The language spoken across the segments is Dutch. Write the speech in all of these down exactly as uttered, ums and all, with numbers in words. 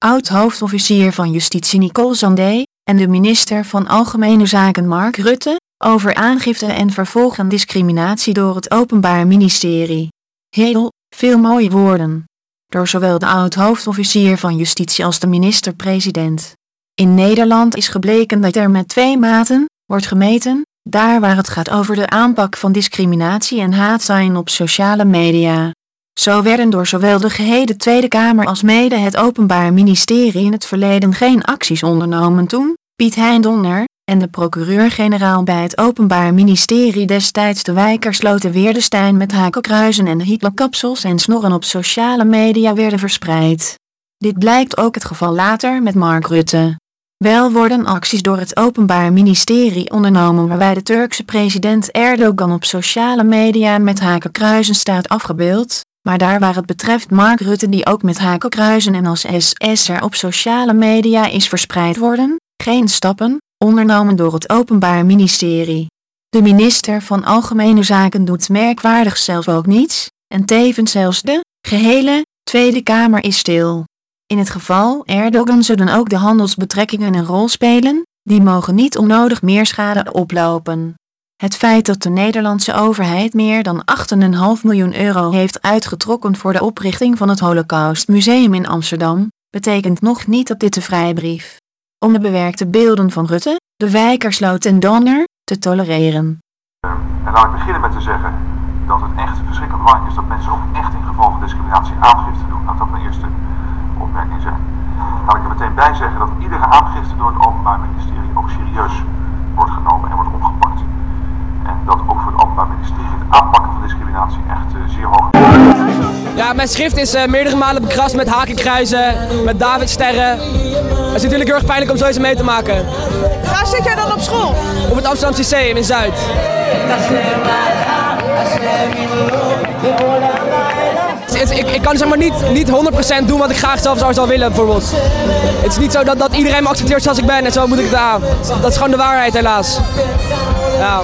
oud-hoofdofficier van Justitie Nicole Zandé en de minister van Algemene Zaken Mark Rutte over aangifte en vervolg aan discriminatie door het Openbaar Ministerie. Heel veel mooie woorden. Door zowel de oud-hoofdofficier van Justitie als de minister-president. In Nederland is gebleken dat er met twee maten wordt gemeten, daar waar het gaat over de aanpak van discriminatie en haatzaaien op sociale media. Zo werden door zowel de gehele Tweede Kamer als mede het Openbaar Ministerie in het verleden geen acties ondernomen toen Piet Hein Donner en de procureur-generaal bij het Openbaar Ministerie destijds de Wijkersloten Weerdestein met hakenkruizen en Hitlerkapsels en snorren op sociale media werden verspreid. Dit blijkt ook het geval later met Mark Rutte. Wel worden acties door het Openbaar Ministerie ondernomen waarbij de Turkse president Erdogan op sociale media met hakenkruizen staat afgebeeld, maar daar waar het betreft Mark Rutte die ook met hakenkruizen en als S S'er op sociale media is verspreid worden, geen stappen ondernomen door het Openbaar Ministerie. De minister van Algemene Zaken doet merkwaardig zelf ook niets, en tevens zelfs de gehele Tweede Kamer is stil. In het geval Erdogan zullen ook de handelsbetrekkingen een rol spelen, die mogen niet onnodig meer schade oplopen. Het feit dat de Nederlandse overheid meer dan acht komma vijf miljoen euro heeft uitgetrokken voor de oprichting van het Holocaustmuseum in Amsterdam, betekent nog niet dat dit de vrijbrief om de bewerkte beelden van Rutte, de Wijkersloot en Donner te tolereren. En laat ik beginnen met te zeggen dat het echt verschrikkelijk belangrijk is dat mensen ook echt in geval van discriminatie aangifte doen. Laat dat mijn eerste opmerking zijn. Laat ik er meteen bij zeggen dat iedere aangifte door het Openbaar Ministerie ook serieus wordt genomen en wordt opgepakt. En dat ook voor het Openbaar Ministerie het aanpakken van discriminatie echt uh, zeer hoog is. Ja, mijn schrift is uh, meerdere malen bekrast met hakenkruizen, met Davidsterren. Het is natuurlijk heel erg pijnlijk om zoiets mee te maken. Waar zit jij dan op school? Op het Amsterdam Lyceum in Zuid. Het, ik, ik kan zeg maar niet, niet honderd procent doen wat ik graag zelf zou, zou willen bijvoorbeeld. Het is niet zo dat, dat iedereen me accepteert zoals ik ben en zo moet ik het aan. Dat is gewoon de waarheid helaas. Ja.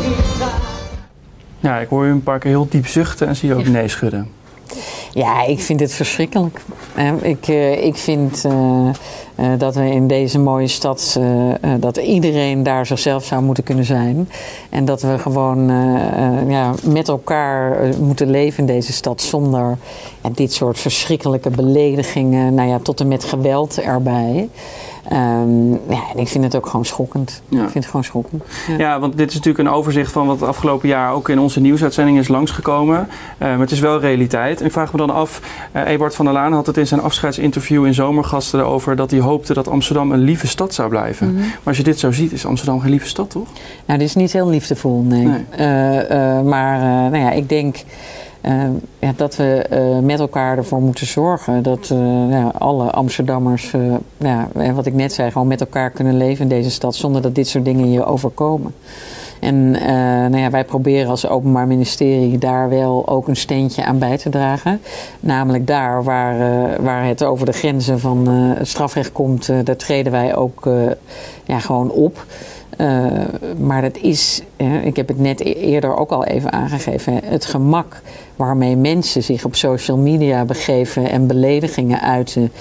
Ja, ik hoor u een paar keer heel diep zuchten en zie je ook nee schudden. Ja, ik vind het verschrikkelijk. Ik, ik vind uh, uh, dat we in deze mooie stad, uh, uh, dat iedereen daar zichzelf zou moeten kunnen zijn. En dat we gewoon uh, uh, ja, met elkaar uh, moeten leven in deze stad zonder ja, dit soort verschrikkelijke beledigingen, nou ja, tot en met geweld erbij. Um, ja, en ik vind het ook gewoon schokkend. Ja. Ik vind het gewoon schokkend. Ja. Ja, want dit is natuurlijk een overzicht van wat het afgelopen jaar ook in onze nieuwsuitzending is langsgekomen. Uh, maar het is wel realiteit. En ik vraag me dan af, uh, Ewout van der Laan had het in zijn afscheidsinterview in Zomergasten erover dat hij hoopte dat Amsterdam een lieve stad zou blijven. Mm-hmm. Maar als je dit zo ziet, is Amsterdam geen lieve stad, toch? Nou, dit is niet heel liefdevol, nee. nee. Uh, uh, maar uh, nou ja, ik denk Uh, ja, dat we uh, met elkaar ervoor moeten zorgen dat uh, ja, alle Amsterdammers, uh, ja, wat ik net zei, gewoon met elkaar kunnen leven in deze stad zonder dat dit soort dingen je overkomen. En uh, nou ja, wij proberen als Openbaar Ministerie daar wel ook een steentje aan bij te dragen. Namelijk daar waar, uh, waar het over de grenzen van uh, het strafrecht komt, uh, daar treden wij ook uh, ja, gewoon op. Uh, maar dat is, uh, ik heb het net eerder ook al even aangegeven, het gemak waarmee mensen zich op social media begeven en beledigingen uiten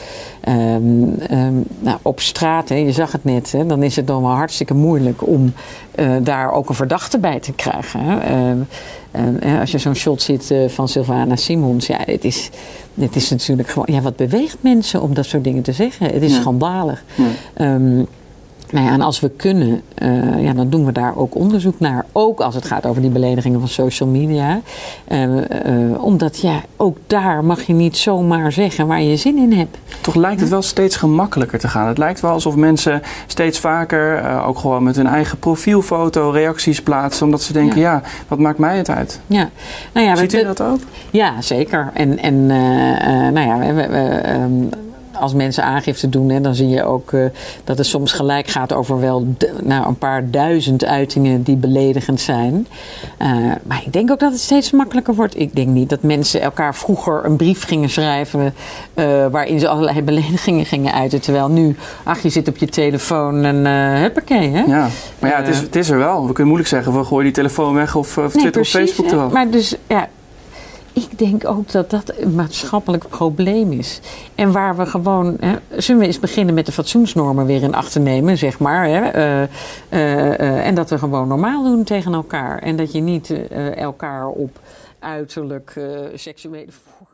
um, um, nou, op straat, hè, je zag het net, hè, dan is het dan wel hartstikke moeilijk om uh, daar ook een verdachte bij te krijgen. Hè. Uh, uh, als je zo'n shot ziet uh, van Sylvana Simons, ja, dit is, dit is natuurlijk gewoon, ja, wat beweegt mensen om dat soort dingen te zeggen? Het is ja. schandalig. Ja. Um, Nou ja, en als we kunnen, uh, ja, dan doen we daar ook onderzoek naar. Ook als het gaat over die beledigingen van social media. Uh, uh, omdat, ja, ook daar mag je niet zomaar zeggen waar je zin in hebt. Toch lijkt het wel steeds gemakkelijker te gaan. Het lijkt wel alsof mensen steeds vaker, uh, ook gewoon met hun eigen profielfoto, reacties plaatsen. Omdat ze denken, ja, ja wat maakt mij het uit? Ja. Nou ja, Ziet u dat ook? Ja, zeker. En, en uh, uh, nou ja, we... we um, als mensen aangifte doen, hè, dan zie je ook uh, dat het soms gelijk gaat over wel de, nou, een paar duizend uitingen die beledigend zijn. Uh, maar ik denk ook dat het steeds makkelijker wordt. Ik denk niet dat mensen elkaar vroeger een brief gingen schrijven uh, waarin ze allerlei beledigingen gingen uiten. Terwijl nu, ach, je zit op je telefoon en uh, huppakee. Hè? Ja, maar ja, het is, het is er wel. We kunnen moeilijk zeggen, we gooien die telefoon weg of, of nee, Twitter precies, of Facebook eraf. Maar dus, ja... ik denk ook dat dat een maatschappelijk probleem is. En waar we gewoon... Hè, zullen we eens beginnen met de fatsoensnormen weer in acht te nemen, zeg maar. Hè, uh, uh, uh, en dat we gewoon normaal doen tegen elkaar. En dat je niet uh, elkaar op uiterlijk uh, seksuele...